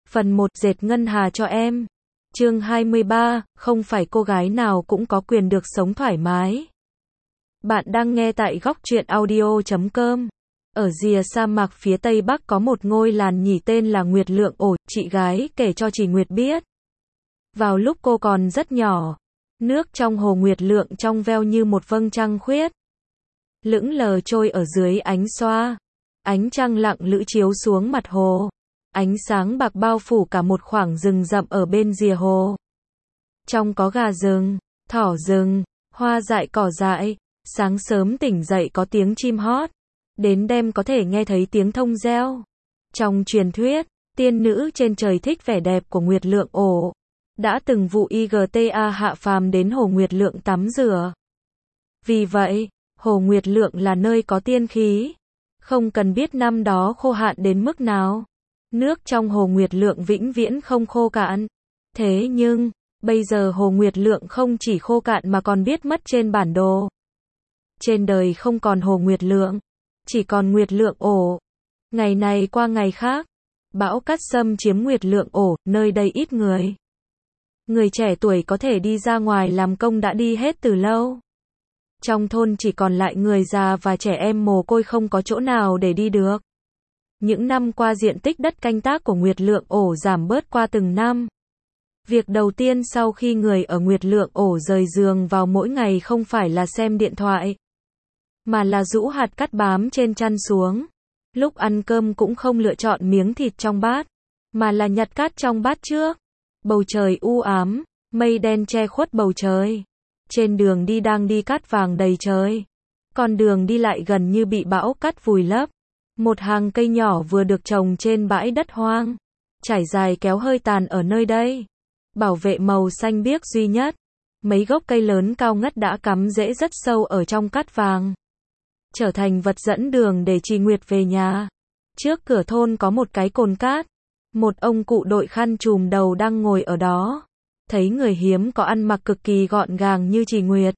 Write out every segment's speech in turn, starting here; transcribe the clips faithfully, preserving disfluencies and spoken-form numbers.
Phần một, dệt ngân hà cho em. Chương hai mươi ba, không phải cô gái nào cũng có quyền được sống thoải mái. Bạn đang nghe tại góc truyện audio chấm com. Ở rìa sa mạc phía tây bắc có một ngôi làng nhỉ tên là Nguyệt Lượng Ổ, chị gái kể cho chị Nguyệt biết. Vào lúc cô còn rất nhỏ, nước trong hồ Nguyệt Lượng trong veo như một vầng trăng khuyết. Lững lờ trôi ở dưới ánh xoa. Ánh trăng lặng lữ chiếu xuống mặt hồ. Ánh sáng bạc bao phủ cả một khoảng rừng rậm ở bên rìa hồ. Trong có gà rừng, thỏ rừng, hoa dại cỏ dại. Sáng sớm tỉnh dậy có tiếng chim hót. Đến đêm có thể nghe thấy tiếng thông reo. Trong truyền thuyết, tiên nữ trên trời thích vẻ đẹp của Nguyệt Lượng Ổ. Đã từng vụ i giê tê a hạ phàm đến hồ Nguyệt Lượng tắm rửa. Vì vậy, hồ Nguyệt Lượng là nơi có tiên khí. Không cần biết năm đó khô hạn đến mức nào. Nước trong hồ Nguyệt Lượng vĩnh viễn không khô cạn. Thế nhưng, bây giờ hồ Nguyệt Lượng không chỉ khô cạn mà còn biết mất trên bản đồ. Trên đời không còn hồ Nguyệt Lượng, chỉ còn Nguyệt Lượng Ổ. Ngày này qua ngày khác, bão cát xâm chiếm Nguyệt Lượng Ổ, nơi đây ít người. Người trẻ tuổi có thể đi ra ngoài làm công đã đi hết từ lâu. Trong thôn chỉ còn lại người già và trẻ em mồ côi không có chỗ nào để đi được. Những năm qua diện tích đất canh tác của Nguyệt Lượng Ổ giảm bớt qua từng năm. Việc đầu tiên sau khi người ở Nguyệt Lượng Ổ rời giường vào mỗi ngày không phải là xem điện thoại, mà là rũ hạt cát bám trên chăn xuống. Lúc ăn cơm cũng không lựa chọn miếng thịt trong bát, mà là nhặt cát trong bát trước. Bầu trời u ám, mây đen che khuất bầu trời. Trên đường đi đang đi cát vàng đầy trời. Con đường đi lại gần như bị bão cát vùi lấp. Một hàng cây nhỏ vừa được trồng trên bãi đất hoang, trải dài kéo hơi tàn ở nơi đây. Bảo vệ màu xanh biếc duy nhất. Mấy gốc cây lớn cao ngất đã cắm rễ rất sâu ở trong cát vàng, trở thành vật dẫn đường để chị Nguyệt về nhà. Trước cửa thôn có một cái cồn cát. Một ông cụ đội khăn trùm đầu đang ngồi ở đó. Thấy người hiếm có ăn mặc cực kỳ gọn gàng như chị Nguyệt.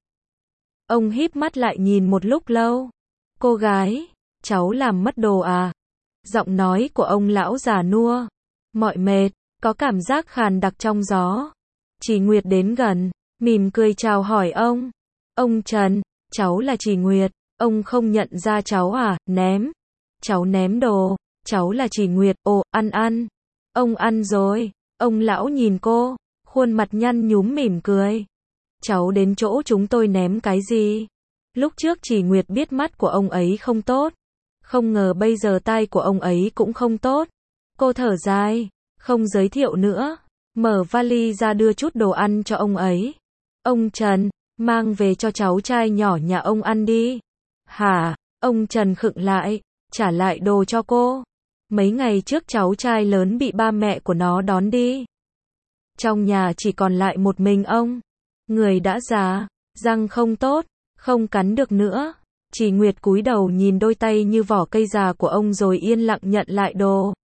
Ông híp mắt lại nhìn một lúc lâu. Cô gái, cháu làm mất đồ à? Giọng nói của ông lão già nua, mỏi mệt, có cảm giác khàn đặc trong gió. Chị Nguyệt đến gần, mỉm cười chào hỏi ông. Ông Trần, cháu là chị Nguyệt. Ông không nhận ra cháu à? Ném. Cháu ném đồ. Cháu là chị Nguyệt. Ồ, ăn ăn. Ông ăn rồi. Ông lão nhìn cô, khuôn mặt nhăn nhúm mỉm cười. Cháu đến chỗ chúng tôi ném cái gì? Lúc trước chị Nguyệt biết mắt của ông ấy không tốt. Không ngờ bây giờ tai của ông ấy cũng không tốt. Cô thở dài, không giới thiệu nữa. Mở vali ra đưa chút đồ ăn cho ông ấy. Ông Trần, mang về cho cháu trai nhỏ nhà ông ăn đi. Hả? Ông Trần khựng lại, trả lại đồ cho cô. Mấy ngày trước cháu trai lớn bị ba mẹ của nó đón đi. Trong nhà chỉ còn lại một mình ông. Người đã già, răng không tốt, không cắn được nữa. Chị Nguyệt cúi đầu nhìn đôi tay như vỏ cây già của ông rồi yên lặng nhận lại đồ.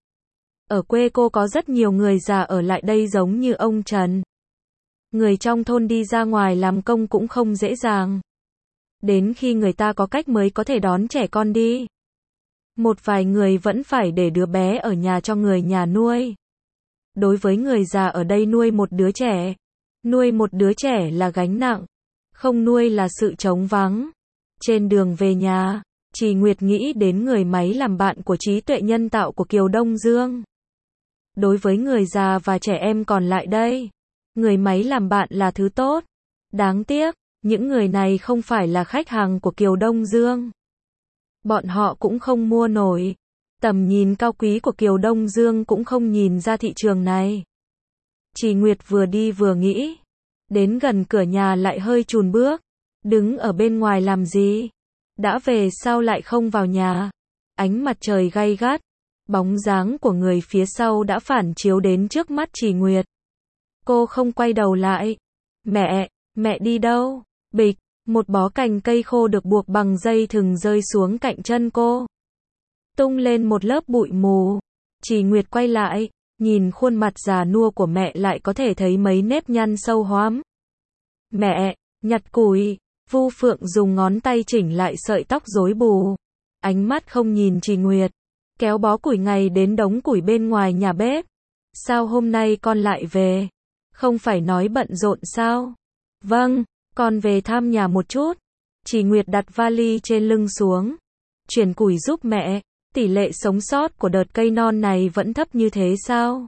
Ở quê cô có rất nhiều người già ở lại đây giống như ông Trần. Người trong thôn đi ra ngoài làm công cũng không dễ dàng. Đến khi người ta có cách mới có thể đón trẻ con đi. Một vài người vẫn phải để đứa bé ở nhà cho người nhà nuôi. Đối với người già ở đây nuôi một đứa trẻ, nuôi một đứa trẻ là gánh nặng, không nuôi là sự trống vắng. Trên đường về nhà, chị Nguyệt nghĩ đến người máy làm bạn của trí tuệ nhân tạo của Kiều Đông Dương. Đối với người già và trẻ em còn lại đây, người máy làm bạn là thứ tốt. Đáng tiếc, những người này không phải là khách hàng của Kiều Đông Dương. Bọn họ cũng không mua nổi. Tầm nhìn cao quý của Kiều Đông Dương cũng không nhìn ra thị trường này. Chị Nguyệt vừa đi vừa nghĩ. Đến gần cửa nhà lại hơi chùn bước. Đứng ở bên ngoài làm gì? Đã về sao lại không vào nhà? Ánh mặt trời gay gắt. Bóng dáng của người phía sau đã phản chiếu đến trước mắt chị Nguyệt. Cô không quay đầu lại. Mẹ, mẹ đi đâu? Bịch, một bó cành cây khô được buộc bằng dây thừng rơi xuống cạnh chân cô. Tung lên một lớp bụi mù. Chị Nguyệt quay lại, nhìn khuôn mặt già nua của mẹ lại có thể thấy mấy nếp nhăn sâu hoắm. Mẹ, nhặt củi. Vu Phượng dùng ngón tay chỉnh lại sợi tóc rối bù. Ánh mắt không nhìn chị Nguyệt. Kéo bó củi ngày đến đống củi bên ngoài nhà bếp. sao hôm nay con lại về? Không phải nói bận rộn sao? Vâng, con về thăm nhà một chút. Chỉ Nguyệt đặt vali trên lưng xuống, chuyển củi giúp mẹ. Tỷ lệ sống sót của đợt cây non này vẫn thấp như thế sao?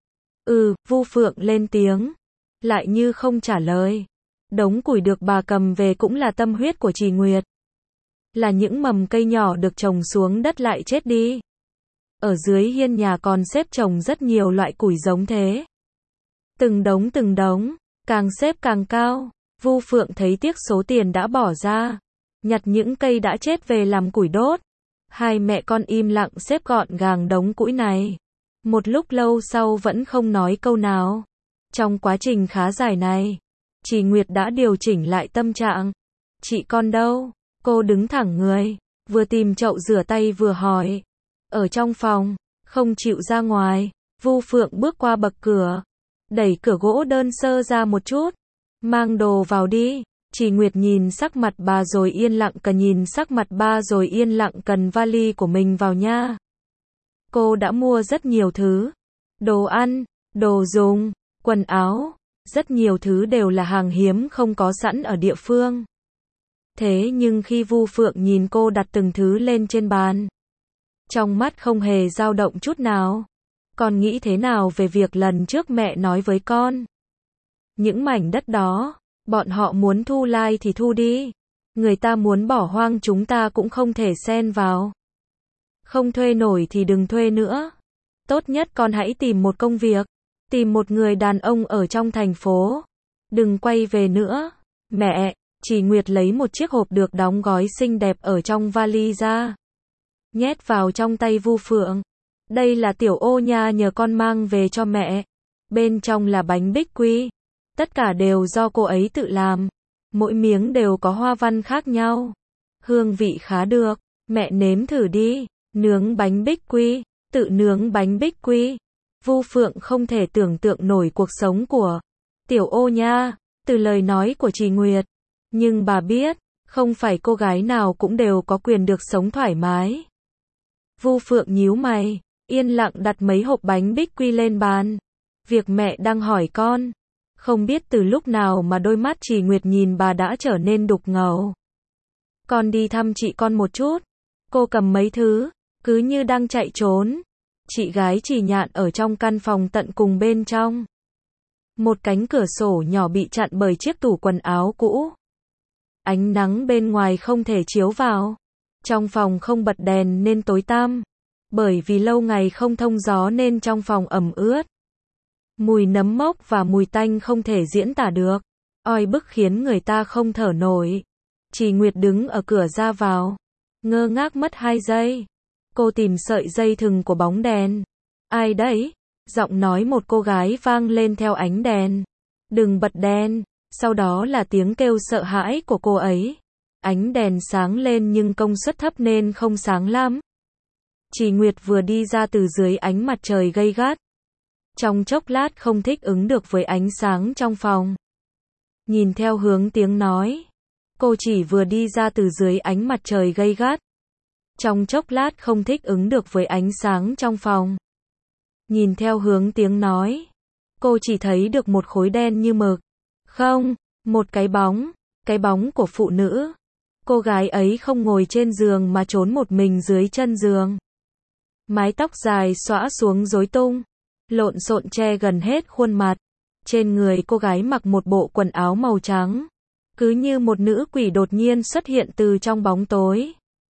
Ừ, Vu Phượng lên tiếng, lại như không trả lời. Đống củi được bà cầm về cũng là tâm huyết của Chỉ Nguyệt. Là những mầm cây nhỏ được trồng xuống đất lại chết đi. Ở dưới hiên nhà còn xếp trồng rất nhiều loại củi giống thế. Từng đống từng đống, càng xếp càng cao. Vu Phượng thấy tiếc số tiền đã bỏ ra, nhặt những cây đã chết về làm củi đốt. Hai mẹ con im lặng xếp gọn gàng đống củi này. Một lúc lâu sau vẫn không nói câu nào. Trong quá trình khá dài này, Chỉ Nguyệt đã điều chỉnh lại tâm trạng. Chị con đâu? Cô đứng thẳng người, vừa tìm chậu rửa tay vừa hỏi. Ở trong phòng, không chịu ra ngoài. Vu Phượng bước qua bậc cửa, đẩy cửa gỗ đơn sơ ra một chút. Mang đồ vào đi. Chỉ Nguyệt nhìn sắc mặt bà rồi yên lặng cần nhìn sắc mặt ba rồi yên lặng cần vali của mình vào nha. Cô đã mua rất nhiều thứ. Đồ ăn, đồ dùng, quần áo, rất nhiều thứ đều là hàng hiếm không có sẵn ở địa phương. Thế nhưng khi Vu Phượng nhìn cô đặt từng thứ lên trên bàn, trong mắt không hề dao động chút nào. Con nghĩ thế nào về việc lần trước mẹ nói với con? Những mảnh đất đó, bọn họ muốn thu lai thì thu đi. Người ta muốn bỏ hoang chúng ta cũng không thể xen vào. Không thuê nổi thì đừng thuê nữa. Tốt nhất con hãy tìm một công việc. Tìm một người đàn ông ở trong thành phố. Đừng quay về nữa. Mẹ, Chỉ Nguyệt lấy một chiếc hộp được đóng gói xinh đẹp ở trong vali ra. Nhét vào trong tay Vu Phượng. Đây là tiểu ô nha nhờ con mang về cho mẹ. Bên trong là bánh bích quy. Tất cả đều do cô ấy tự làm. Mỗi miếng đều có hoa văn khác nhau. Hương vị khá được. Mẹ nếm thử đi. Nướng bánh bích quy. Tự nướng bánh bích quy. Vu Phượng không thể tưởng tượng nổi cuộc sống của tiểu ô nha, từ lời nói của Chỉ Nguyệt. Nhưng bà biết, không phải cô gái nào cũng đều có quyền được sống thoải mái. Vu Phượng nhíu mày, yên lặng đặt mấy hộp bánh bích quy lên bàn. Việc mẹ đang hỏi con. Không biết từ lúc nào mà đôi mắt Chỉ Nguyệt nhìn bà đã trở nên đục ngầu. Con đi thăm chị con một chút. Cô cầm mấy thứ, cứ như đang chạy trốn. Chị gái Chỉ Nhạn ở trong căn phòng tận cùng bên trong. Một cánh cửa sổ nhỏ bị chặn bởi chiếc tủ quần áo cũ. Ánh nắng bên ngoài không thể chiếu vào. Trong phòng không bật đèn nên tối tăm. Bởi vì lâu ngày không thông gió nên trong phòng ẩm ướt. Mùi nấm mốc và mùi tanh không thể diễn tả được. Oi bức khiến người ta không thở nổi. Chỉ Nguyệt đứng ở cửa ra vào. Ngơ ngác mất hai giây. Cô tìm sợi dây thừng của bóng đèn. Ai đấy? Giọng nói một cô gái vang lên theo ánh đèn. Đừng bật đèn. Sau đó là tiếng kêu sợ hãi của cô ấy. Ánh đèn sáng lên nhưng công suất thấp nên không sáng lắm. Chỉ Nguyệt vừa đi ra từ dưới ánh mặt trời gay gắt. Trong chốc lát không thích ứng được với ánh sáng trong phòng. Nhìn theo hướng tiếng nói. Cô chỉ vừa đi ra từ dưới ánh mặt trời gay gắt. Trong chốc lát không thích ứng được với ánh sáng trong phòng. Nhìn theo hướng tiếng nói. Cô chỉ thấy được một khối đen như mực. Không, một cái bóng. Cái bóng của phụ nữ. Cô gái ấy không ngồi trên giường mà trốn một mình dưới chân giường. Mái tóc dài xõa xuống rối tung. Lộn xộn che gần hết khuôn mặt. Trên người cô gái mặc một bộ quần áo màu trắng. Cứ như một nữ quỷ đột nhiên xuất hiện từ trong bóng tối.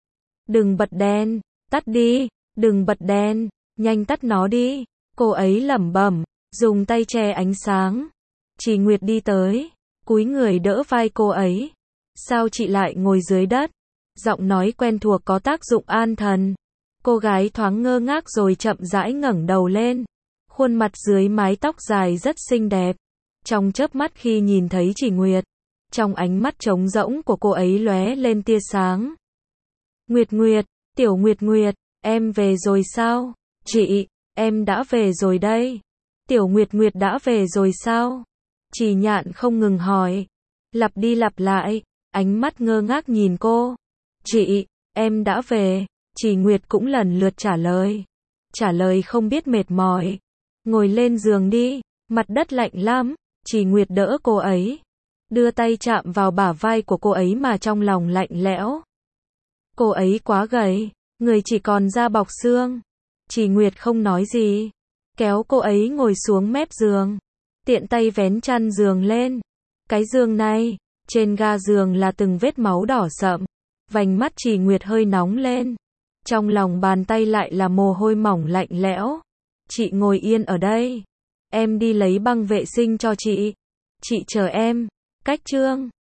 Đừng bật đèn, tắt đi, đừng bật đèn, nhanh tắt nó đi. Cô ấy lẩm bẩm, dùng tay che ánh sáng. Chỉ Nguyệt đi tới, cúi người đỡ vai cô ấy. Sao chị lại ngồi dưới đất? Giọng nói quen thuộc có tác dụng an thần. Cô gái thoáng ngơ ngác rồi chậm rãi ngẩng đầu lên. Khuôn mặt dưới mái tóc dài rất xinh đẹp. Trong chớp mắt khi nhìn thấy Chỉ Nguyệt, trong ánh mắt trống rỗng của cô ấy lóe lên tia sáng. Nguyệt Nguyệt, tiểu Nguyệt Nguyệt, em về rồi sao? Chị, em đã về rồi đây. Tiểu Nguyệt Nguyệt đã về rồi sao? Chỉ Nhạn không ngừng hỏi. Lặp đi lặp lại, ánh mắt ngơ ngác nhìn cô. Chị, em đã về. Chỉ Nguyệt cũng lần lượt trả lời. Trả lời không biết mệt mỏi. Ngồi lên giường đi, mặt đất lạnh lắm. Chỉ Nguyệt đỡ cô ấy, đưa tay chạm vào bả vai của cô ấy mà trong lòng lạnh lẽo. Cô ấy quá gầy, người chỉ còn da bọc xương. Chỉ Nguyệt không nói gì, kéo cô ấy ngồi xuống mép giường, tiện tay vén chăn giường lên. Cái giường này, trên ga giường là từng vết máu đỏ sậm. Vành mắt Chỉ Nguyệt hơi nóng lên, trong lòng bàn tay lại là mồ hôi mỏng lạnh lẽo. Chị ngồi yên ở đây, em đi lấy băng vệ sinh cho chị. Chị chờ em. Cách chương